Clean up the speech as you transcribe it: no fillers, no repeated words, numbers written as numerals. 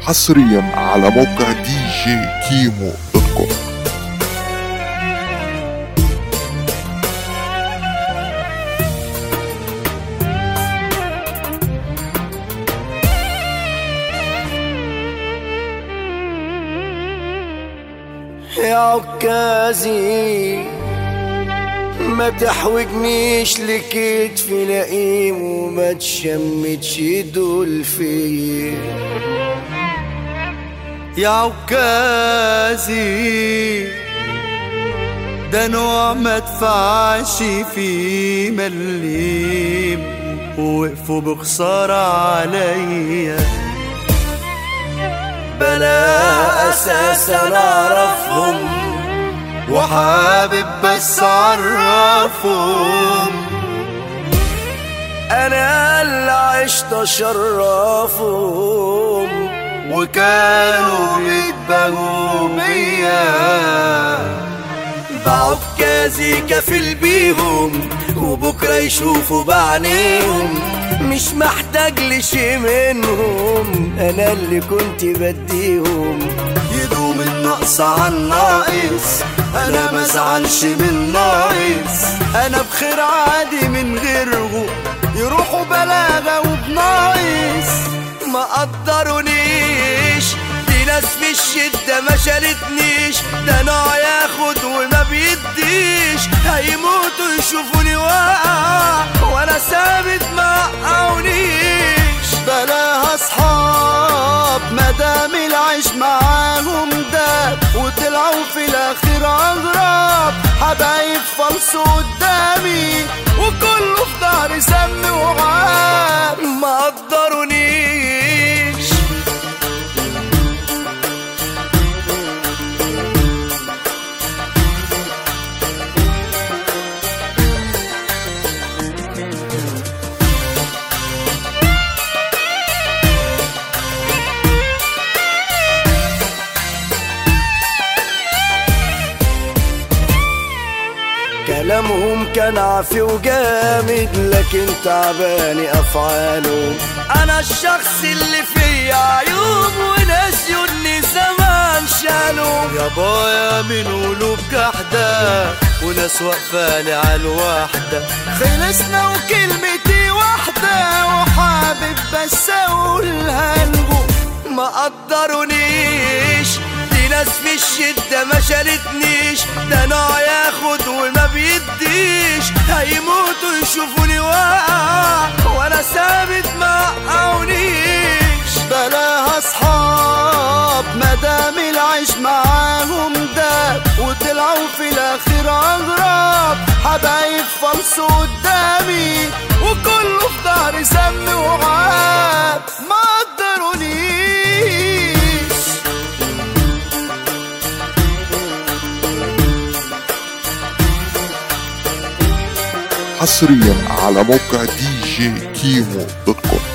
حصريا على موقع دي جي كيمو دوت كوم. يا عكازي ما تحوجنيش لكتفي لئيم وما تشمتش دول فيا. يا عكازي ده نوع ما دفعش فيه مليم ووقفوا بخسارة عليا، بلا اساسا اعرفهم وحابب بس اعرفهم انا اللي عشت اشرفهم وكانوا بيتباهوا بيا. بعكازي كفيل بيهم وبكرة يشوفوا بعينيهم، مش محتاج لشي منهم انا اللي كنت بديهم. يدوم النقص عن ناقص انا مزعلش من ناقص، انا بخير عادي من غيرهم يروحوا بلاغة وبناقص. ما قدرونيش دي ناس في الشدة ما شالتنيش، ده نوع ياخد وما بيديش، هيموتوا يشوفوني واقع وانا ثابت ما وقعونيش. بلاها اصحاب مدام العيش معاهم داب وطلعوا في الاخر اغراب، حبايب فلسوا قدامي وكله في ظهري سم وعاب. ما قدرونيش كلامهم كان عافي وجامد لكن تعباني افعاله. انا الشخص اللي فيه عيوب وناس يوني زمان شالوا. يا بايا من قلوب جحدة وناس واقفالي على الوحدة، خلصنا وكلمتي واحدة وحابب بس اقولها لهم. ما قدرونيش دي ناس في الشدة ما شالتنيش، ده نوع ياخد وما بيديش، هيموتوا يشوفوني واقع وانا ثابت ما وقعونيش. بلاها اصحاب مدام العيش معاهم داب وطلعوا في الاخر اغراب، حبايب فلسوا قدامي وكله في ظهري سم وعاب. ما قدرونيش حصريا على موقع دي جي كيمو دوت كوم.